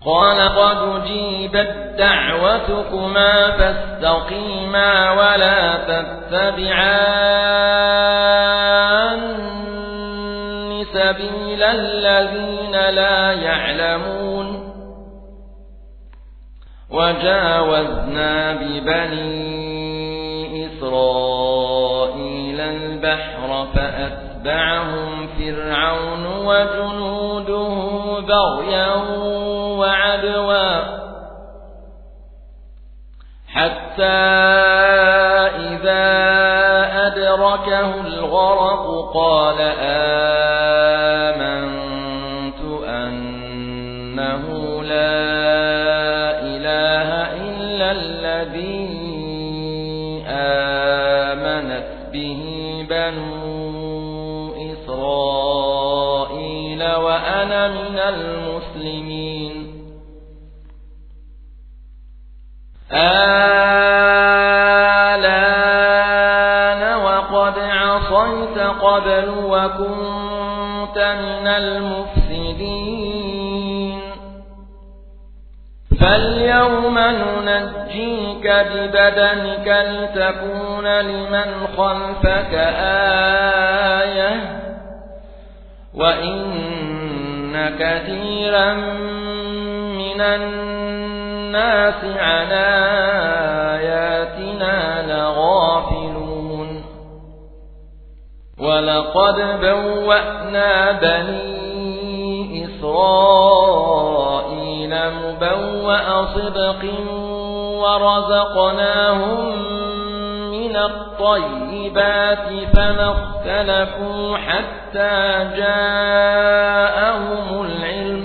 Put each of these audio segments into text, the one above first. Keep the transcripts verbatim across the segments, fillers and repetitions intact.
قال قد أجيبت دعوتكما فاستقيما ولا تتبعان سبيل الذين لا يعلمون وجاوزنا ببني إسرائيل البحر فأتبعهم فرعون وجنوده بغيا وعدوا حتى إذا أدركه الغرق قال آمنت أنه لا إله إلا الذي آمنت به بنو إسرائيل وأنا من المسلمين آلان وقد عصيت قبل وكنت من المفسدين فاليوم ننجيك ببدنك لتكون لمن خلفك آية وإن كثيرا من الناس عن آياتنا لغافلون ولقد بوأنا بني إسرائيل مبوأ صدق ورزقناهم من الطيبات فما اختلفوا حتى جاءهم العلم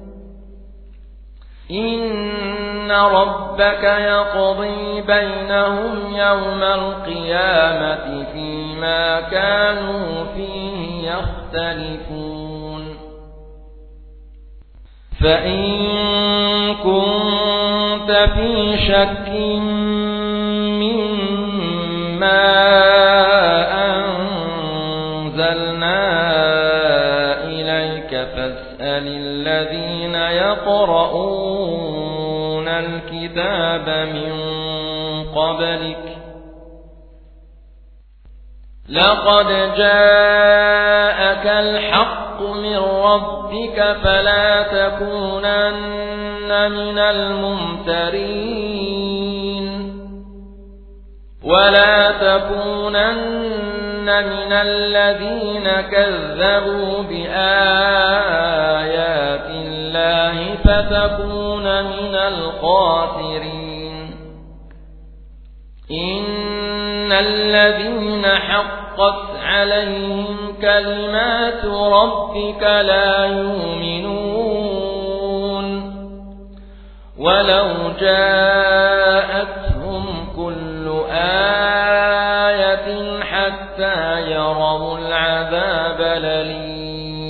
إن ربك يقضي بينهم يوم القيامة فيما كانوا فيه يختلفون فإن كنت في شك مما أنزلنا إليك فاسأل الذين يقرؤون الكتاب من قبلك لقد جاءك الحق من ربك فلا تكونن من الممترين ولا تكونن من الذين كذبوا بآيات الله فتكون من الخاسرين إن الذين حقت عليهم كلمات ربك لا يؤمنون ولو جاءتهم كل آية حتى يروا العذاب الأليم